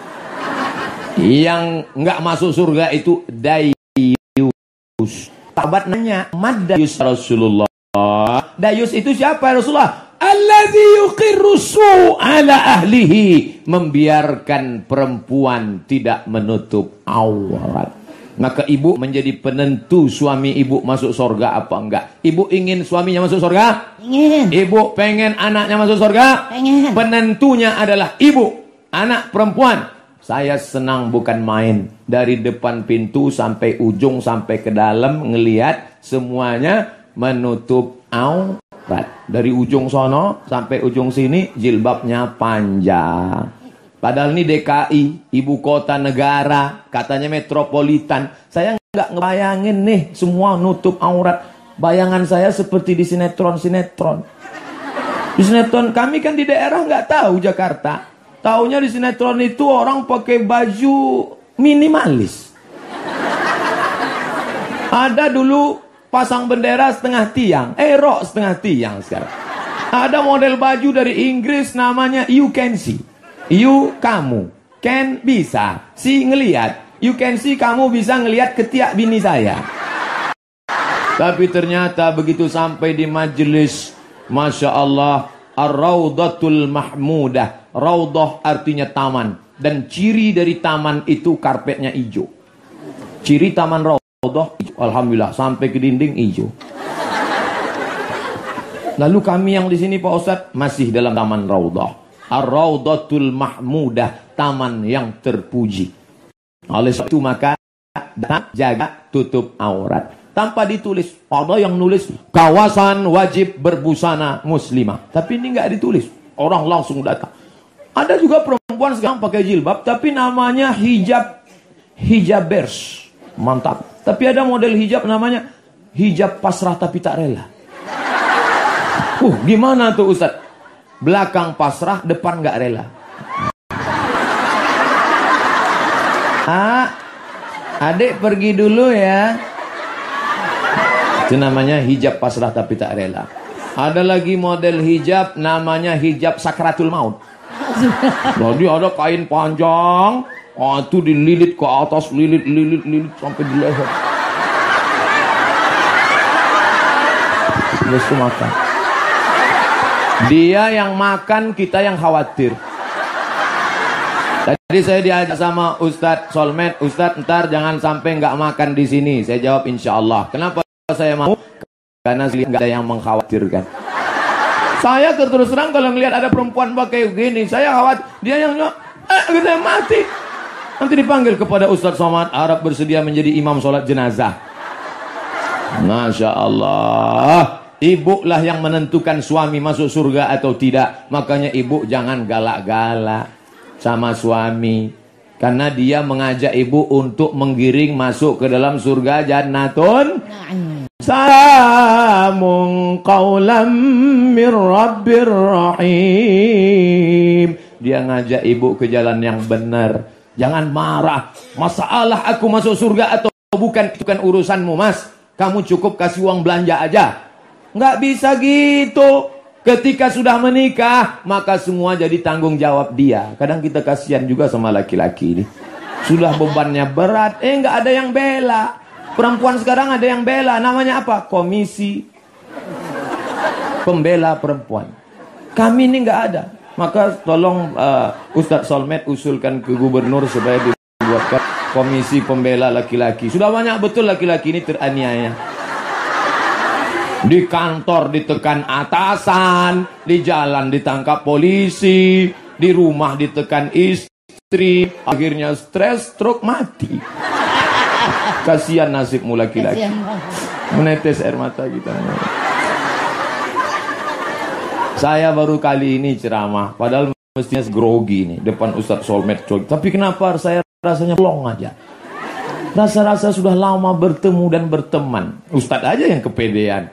Yang enggak masuk surga itu dayus. Sahabat nanya, Madayus Rasulullah. Dayus itu siapa Rasulullah? Allazi yuqirru su'ala ahlihi. Membiarkan perempuan tidak menutup aurat. Maka ibu menjadi penentu suami ibu masuk surga apa enggak. Ibu ingin suaminya masuk surga? Ingin. Ibu pengen anaknya masuk surga? Pengen. Penentunya adalah ibu. Anak perempuan. Saya senang bukan main. Dari depan pintu sampai ujung sampai ke dalam ngelihat semuanya menutup aurat. Dari ujung sono sampai ujung sini jilbabnya panjang. Padahal ini DKI, ibu kota negara, katanya metropolitan. Saya nggak ngebayangin nih semua nutup aurat. Bayangan saya seperti di sinetron-sinetron. Di sinetron kami kan di daerah nggak tahu Jakarta. Taunya di sinetron itu orang pakai baju minimalis. Ada dulu pasang bendera setengah tiang, rok setengah tiang sekarang. Ada model baju dari Inggris namanya You Can See. You, kamu. Can, bisa. See, ngelihat. You can see, kamu bisa ngelihat ketiak bini saya. Tapi ternyata begitu sampai di majelis, Masya Allah, Ar-Raudatul Mahmudah. Raudah artinya taman. Dan ciri dari taman itu karpetnya hijau. Ciri taman Raudah, alhamdulillah, sampai ke dinding hijau. Lalu kami yang di sini Pak Ustadz masih dalam taman Raudah. Ar-Raudatul Mahmudah, taman yang terpuji. Oleh sebab itu maka jaga tutup aurat. Tanpa ditulis. Ada yang nulis kawasan wajib berbusana muslimah. Tapi ini nggak ditulis. Orang langsung datang. Ada juga perempuan sekarang pakai jilbab, tapi namanya hijabers. Mantap. Tapi ada model hijab namanya hijab pasrah tapi tak rela. Gimana tuh Ustaz? Belakang pasrah, depan nggak rela. Adik pergi dulu ya. Itu namanya hijab pasrah tapi tak rela. Ada lagi model hijab namanya hijab sakratul maut. Jadi ada kain panjang, itu dililit ke atas, lilit sampai di leher. Terus makan. Dia yang makan, kita yang khawatir. Tadi saya diajak sama Ustadz Solmed, Ustadz ntar jangan sampai nggak makan di sini. Saya jawab insya Allah. Kenapa saya mau? Karena nggak ada yang mengkhawatirkan. Saya terus terang kalau ngelihat ada perempuan pakai begini, saya khawatir dia yang kita mati. Nanti dipanggil kepada Ustadz Somad Arab bersedia menjadi imam sholat jenazah. Masya Allah. Ibu lah yang menentukan suami masuk surga atau tidak. Makanya ibu jangan galak-galak sama suami, karena dia mengajak ibu untuk menggiring masuk ke dalam surga jannatun. Salamun qaulam mir rabbir rahim. Dia ngajak ibu ke jalan yang benar. Jangan marah. Masalah aku masuk surga atau bukan itu kan urusanmu, Mas. Kamu cukup kasih uang belanja aja. Nggak bisa gitu. Ketika sudah menikah, maka semua jadi tanggung jawab dia. Kadang kita kasihan juga sama laki-laki ini. Sudah bebannya berat, nggak ada yang bela. Perempuan sekarang ada yang bela. Namanya apa? Komisi Pembela Perempuan. Kami ini nggak ada. Maka tolong Ustadz Solmed usulkan ke gubernur supaya dibuatkan komisi pembela laki-laki. Sudah banyak betul laki-laki ini teraniaya. Di kantor ditekan atasan, di jalan ditangkap polisi, di rumah ditekan istri, akhirnya stres, stroke, mati. Kasihan nasibmu laki-laki. Menetes air mata kita. Saya baru kali ini ceramah, padahal mestinya grogi nih depan Ustadz Solmed. Tapi kenapa saya rasanya plong aja? Rasa-rasa sudah lama bertemu dan berteman. Ustadz aja yang kepedean.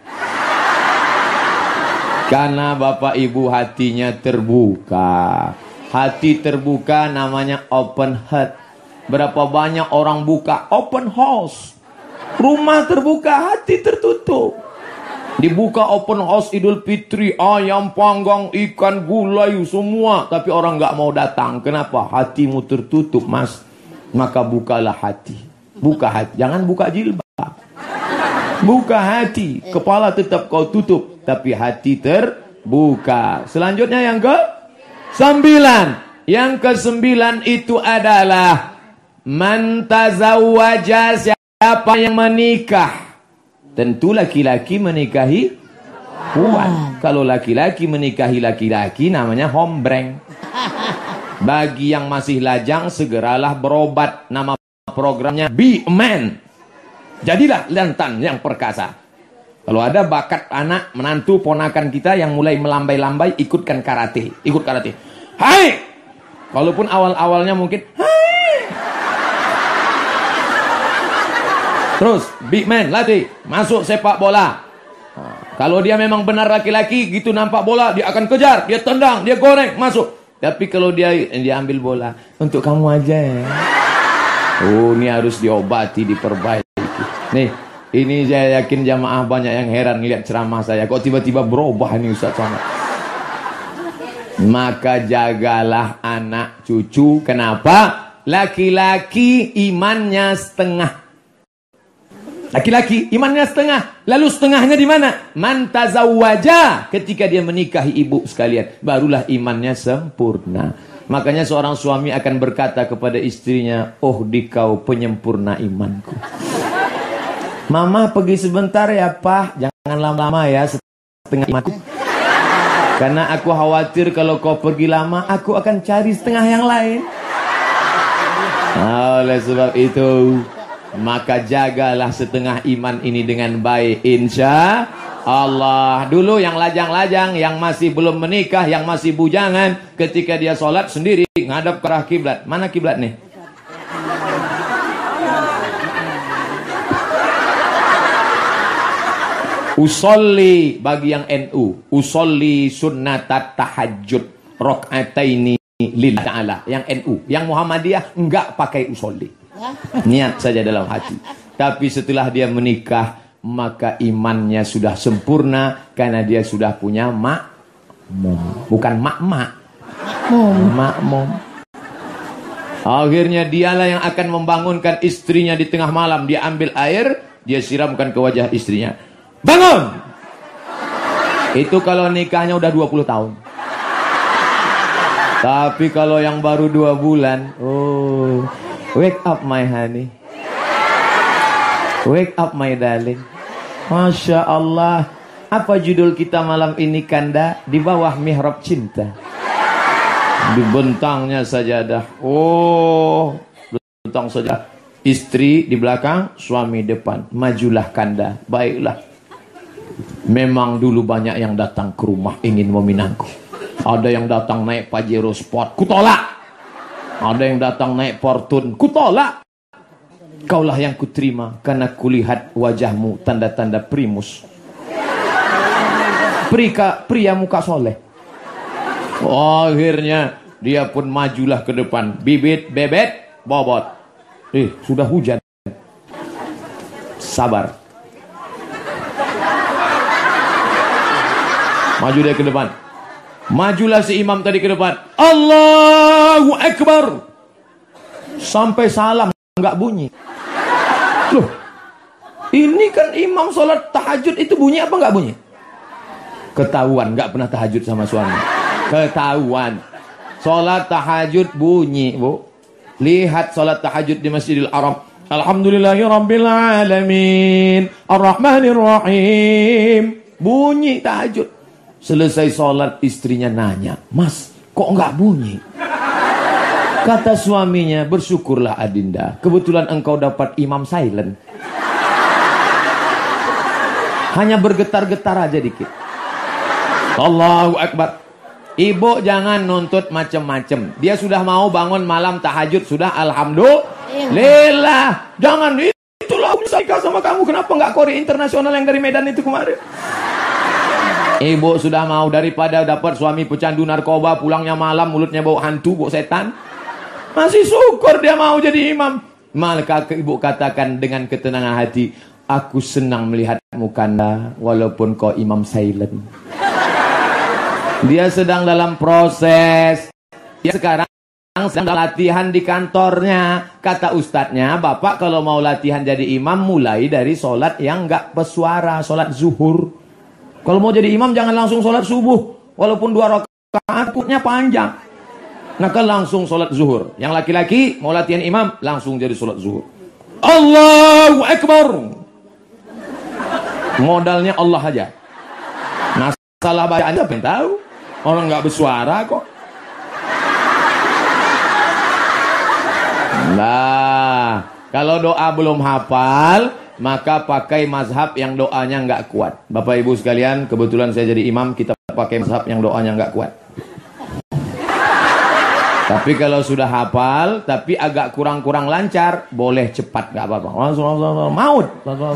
Karena Bapak Ibu hatinya terbuka. Hati terbuka namanya open heart. Berapa banyak orang buka open house. Rumah terbuka, hati tertutup. Dibuka open house Idul Fitri, ayam panggang, ikan, gulai, semua. Tapi orang nggak mau datang. Kenapa? Hatimu tertutup, Mas. Maka bukalah hati. Buka hati, jangan buka jilbab. Buka hati, kepala tetap kau tutup, tapi hati terbuka. Selanjutnya yang ke-9. Yang ke-9 itu adalah man tazawwaja, siapa yang menikah. Tentu laki-laki menikahi perempuan. Kalau laki-laki menikahi laki-laki namanya hombreng. Bagi yang masih lajang segeralah berobat. Nama programnya Be a Man. Jadilah jantan yang perkasa. Kalau ada bakat anak, menantu, ponakan kita yang mulai melambai-lambai, ikutkan karate. Ikut karate. Hai! Walaupun awal-awalnya mungkin hai. Terus Big Man latih, masuk sepak bola. Kalau dia memang benar laki-laki, gitu nampak bola, dia akan kejar, dia tendang, dia goreng, masuk. Tapi kalau dia ambil bola, untuk kamu aja ya. Oh, ini harus diobati, diperbaiki. Nih, ini saya yakin jamaah banyak yang heran lihat ceramah saya. Kok tiba-tiba berubah nih Ustaz Somad? Maka jagalah anak cucu. Kenapa? Laki-laki imannya setengah. Laki-laki imannya setengah. Lalu setengahnya di mana? Man tazawwaja, ketika dia menikahi ibu sekalian, barulah imannya sempurna. Makanya seorang suami akan berkata kepada istrinya, "Oh, dikau penyempurna imanku. Mama pergi sebentar ya, Pak. Jangan lama-lama ya, setengah imanku. Karena aku khawatir kalau kau pergi lama, aku akan cari setengah yang lain." Oleh sebab itu, maka jagalah setengah iman ini dengan baik, insya Allah. Dulu yang lajang-lajang, yang masih belum menikah, yang masih bujangan, ketika dia sholat sendiri ngadap ke arah kiblat. Mana kiblat nih? Usolli bagi yang NU, usolli sunnatat tahajud rakaataini lillah ta'ala. Yang NU, yang Muhammadiyah enggak pakai usolli. Niat saja dalam hati. Tapi setelah dia menikah, maka imannya sudah sempurna karena dia sudah punya makmum. Bukan mak-mak. Makmum. Akhirnya dialah yang akan membangunkan istrinya di tengah malam. Dia ambil air, dia siramkan ke wajah istrinya. Bangun! Itu kalau nikahnya udah 20 tahun. Tapi kalau yang baru 2 bulan, oh, wake up my honey. Wake up my darling. Masya Allah. Apa judul kita malam ini, Kanda? Di bawah mihrab cinta. Dibentangnya sajadah. Oh, bentang saja. Istri di belakang, suami depan. Majulah Kanda. Baiklah. Memang dulu banyak yang datang ke rumah ingin meminangku. Ada yang datang naik Pajero Sport, kutolak. Ada yang datang naik Fortune, kutolak. Kaulah yang kuterima karena kulihat wajahmu tanda-tanda primus. Pria muka soleh. Akhirnya dia pun majulah ke depan. Bibit, bebet, bobot. Sudah hujan. Sabar. Maju dia ke depan. Majulah si imam tadi ke depan. Allahu Akbar. Sampai salam nggak bunyi. Loh, ini kan imam sholat tahajud itu bunyi apa nggak bunyi? Ketahuan nggak pernah tahajud sama suami. Ketahuan. Sholat tahajud bunyi, Bu. Lihat sholat tahajud di Masjidil Haram. Alhamdulillahirabbil alamin, Ar-Rahmanir Rahim. Bunyi tahajud. Selesai sholat istrinya nanya, Mas, kok nggak bunyi? Kata suaminya, bersyukurlah Adinda, kebetulan engkau dapat imam silent. Hanya bergetar-getar aja dikit. Allahu Akbar. Ibu jangan nuntut macem-macem. Dia sudah mau bangun malam tahajud, sudah alhamdulillah. Jangan, itulah aku nikah sama kamu. Kenapa nggak Korea Internasional yang dari Medan itu kemarin? Ibu sudah mau, daripada dapat suami pecandu narkoba, pulangnya malam mulutnya bau hantu, bau setan. Masih syukur dia mau jadi imam. Maka ibu katakan dengan ketenangan hati, aku senang melihatmu Kanda, walaupun kau imam silent. Dia sedang dalam proses. Ya sekarang sedang latihan di kantornya. Kata ustadznya, Bapak kalau mau latihan jadi imam, mulai dari sholat yang enggak pesuara, sholat zuhur. Kalau mau jadi imam jangan langsung sholat subuh, walaupun 2 rakaatnya panjang. Maka langsung sholat zuhur. Yang laki-laki mau latihan imam, langsung jadi sholat zuhur. Allahu Akbar. Modalnya Allah aja. Nah, salah bacaannya apa yang tahu? Orang nggak bersuara kok. Nah, kalau doa belum hafal, maka pakai mazhab yang doanya nggak kuat. Bapak Ibu sekalian, kebetulan saya jadi imam, kita pakai mazhab yang doanya nggak kuat. Tapi kalau sudah hafal, tapi agak kurang-kurang lancar, boleh cepat, nggak apa-apa. Maut.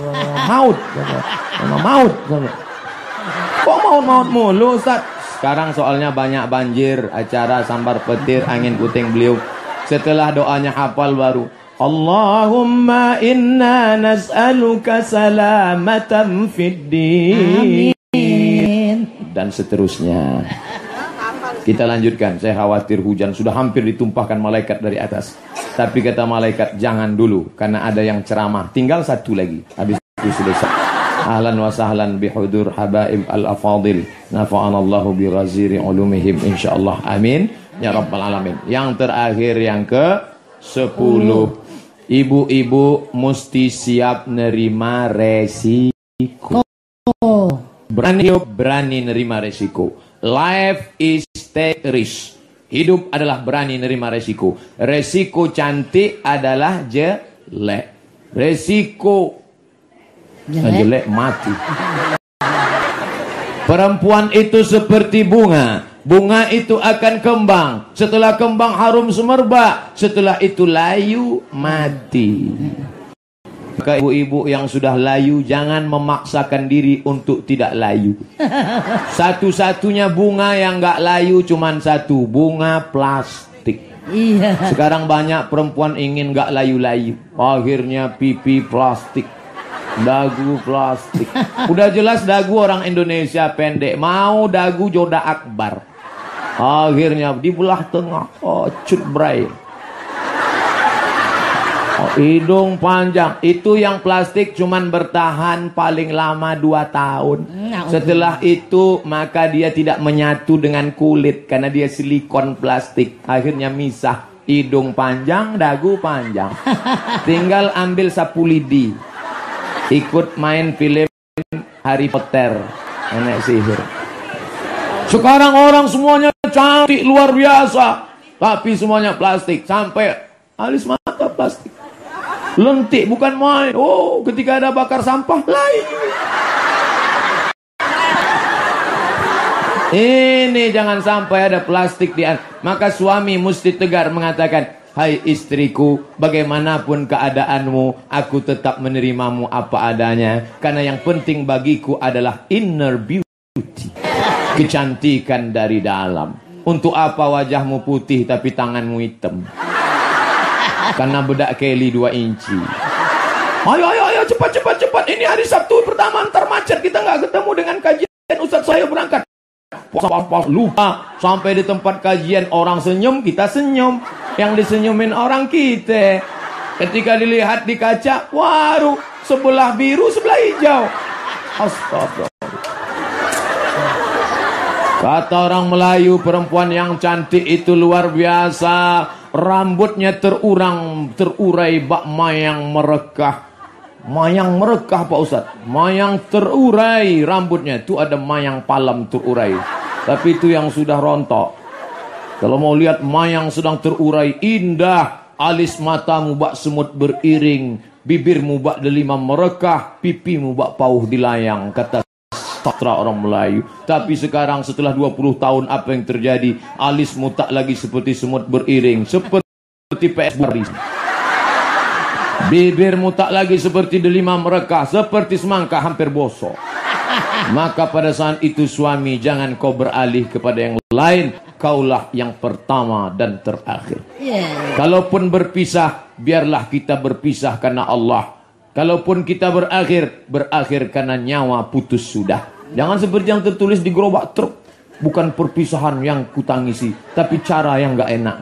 Kok maut mulu, Ustaz? Sekarang soalnya banyak banjir, acara sambar petir, angin puting beliung. Setelah doanya hafal baru, Allahumma inna nas'aluka salamatan fid din. Amin. Dan seterusnya. Kita lanjutkan. Saya khawatir hujan sudah hampir ditumpahkan malaikat dari atas. Tapi kata malaikat, jangan dulu, karena ada yang ceramah. Tinggal 1 lagi. Habis itu selesai. Ahlan wa sahlan bihudur habaib al-afadil. Nafa'anallahu bi ghaziri ulumihim insyaallah. Amin ya rabbal alamin. Yang terakhir yang ke-10. Ibu-ibu mesti siap nerima resiko. Berani nerima resiko. Life is take risk. Hidup adalah berani nerima resiko. Resiko cantik adalah jelek. Resiko jelek mati. Perempuan itu seperti bunga. Bunga itu akan kembang. Setelah kembang harum semerbak. Setelah itu layu mati. Maka ibu-ibu yang sudah layu, jangan memaksakan diri untuk tidak layu. Satu-satunya bunga yang gak layu cuman satu, bunga plastik. Iya. Sekarang banyak perempuan ingin gak layu-layu, akhirnya pipi plastik, dagu plastik. Udah jelas dagu orang Indonesia pendek, mau dagu Joda Akbar, akhirnya dibelah tengah, oh cut bray. Oh, hidung panjang, itu yang plastik cuman bertahan paling lama 2 tahun. Setelah itu maka dia tidak menyatu dengan kulit karena dia silikon plastik. Akhirnya misah, hidung panjang, dagu panjang. Tinggal ambil sapu lidi, ikut main film Harry Potter, nenek sihir. Sekarang orang semuanya cantik luar biasa, tapi semuanya plastik, sampai alis mata plastik. Lentik bukan main. Oh, ketika ada bakar sampah lain. Ini jangan sampai ada plastik di. Maka suami mesti tegar mengatakan, hai istriku, bagaimanapun keadaanmu, aku tetap menerimamu apa adanya. Karena yang penting bagiku adalah inner beauty, kecantikan dari dalam. Untuk apa wajahmu putih tapi tanganmu hitam? Karena bedak Kelly 2 inci. Ayo, cepat. Ini hari Sabtu pertama, ntar macet, kita nggak ketemu dengan kajian. Ustaz saya berangkat. Lupa, sampai di tempat kajian orang senyum, kita senyum. Yang disenyumin orang kita. Ketika dilihat di kaca, waduh, sebelah biru, sebelah hijau. Astagfirullah. Kata orang Melayu, perempuan yang cantik itu luar biasa. Rambutnya terurai bak mayang merekah. Mayang merekah Pak Ustaz. Mayang terurai rambutnya. Itu ada mayang palam terurai. Tapi itu yang sudah rontok. Kalau mau lihat mayang sedang terurai, indah. Alis matamu bak semut beriring. Bibirmu bak delima merekah. Pipimu bak pauh dilayang. Kata sastra orang Melayu. Tapi sekarang setelah 20 tahun apa yang terjadi? Alismu tak lagi seperti semut beriring, seperti PS Baris. Bibirmu tak lagi seperti delima merekah, seperti semangka hampir bosok. Maka pada saat itu suami, jangan kau beralih kepada yang lain. Kaulah yang pertama dan terakhir. Kalaupun berpisah, biarlah kita berpisah karena Allah. Kalaupun kita berakhir karena nyawa putus sudah. Jangan seperti yang tertulis di gerobak truk. Bukan perpisahan yang kutangisi, tapi cara yang gak enak.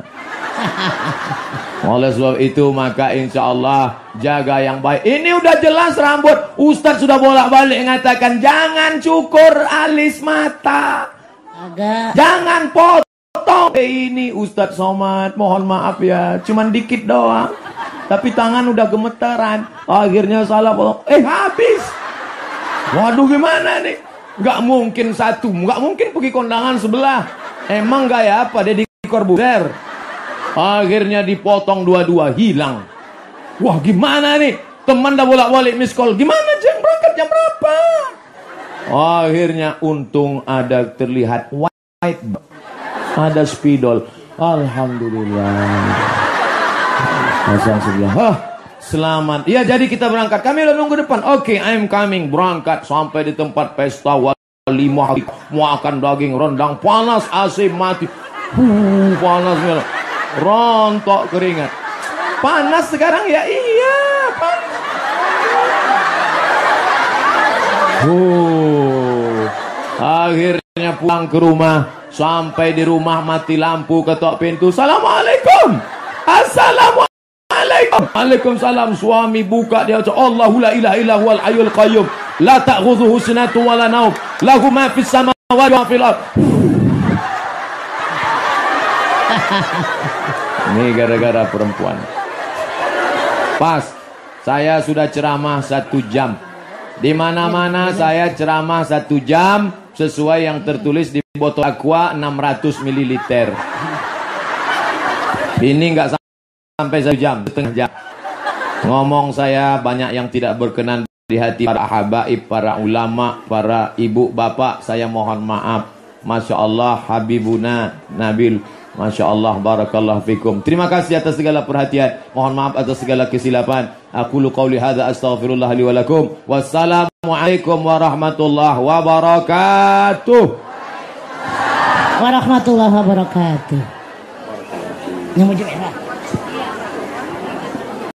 Oleh sebab itu maka insya Allah jaga yang baik. Ini udah jelas rambut. Ustadz sudah bolak-balik mengatakan jangan cukur alis mata. Jangan potong. Ini Ustadz Somad, mohon maaf ya, cuman dikit doang. Tapi tangan udah gemetaran. Akhirnya salah potong. Habis. Waduh gimana nih? Gak mungkin satu. Gak mungkin pergi kondangan sebelah. Emang gaya apa? Deddy Corbuzier. Akhirnya dipotong dua-dua. Hilang. Wah gimana nih? Teman dah bolak-balik miss call. Gimana jam berangkat jam berapa? Akhirnya untung ada terlihat white. Ada spidol. Alhamdulillah. Pasang sebelah. Selamat. Ya jadi kita berangkat. Kami udah nunggu depan. Oke, I'm coming. Berangkat sampai di tempat pesta walimah. Makan daging rendang. Panas AC mati. Panasnya. Rontok keringat. Panas sekarang ya? Iya. Panas. Akhirnya pulang ke rumah. Sampai di rumah mati lampu, ketok pintu. Assalamualaikum. Assalamualaikum. Waalaikumsalam. Suami buka, dia ucap Allahu la ilaha illa huwal hayyul qayyum la ta'khudhuhu sinatun wa la naum lahu ma fis samawati wa fil ardh. Ini gara-gara perempuan. Pas saya sudah ceramah 1 jam. Di mana-mana saya ceramah 1 jam sesuai yang tertulis di botol aqua 600 ml. Ini enggak sampai 1 jam, setengah jam. Ngomong saya banyak yang tidak berkenan di hati para habaib, para ulama, para ibu bapak. Saya mohon maaf. Masya Allah Habibuna Nabil. Masya Allah barakallahu fikum. Terima kasih atas segala perhatian. Mohon maaf atas segala kesilapan. Aku lu qauli hadza astaghfirullah li wa lakum. Wassalamualaikum warahmatullahi wabarakatuh. Warahmatullahi wabarakatuh. Yang baju merah.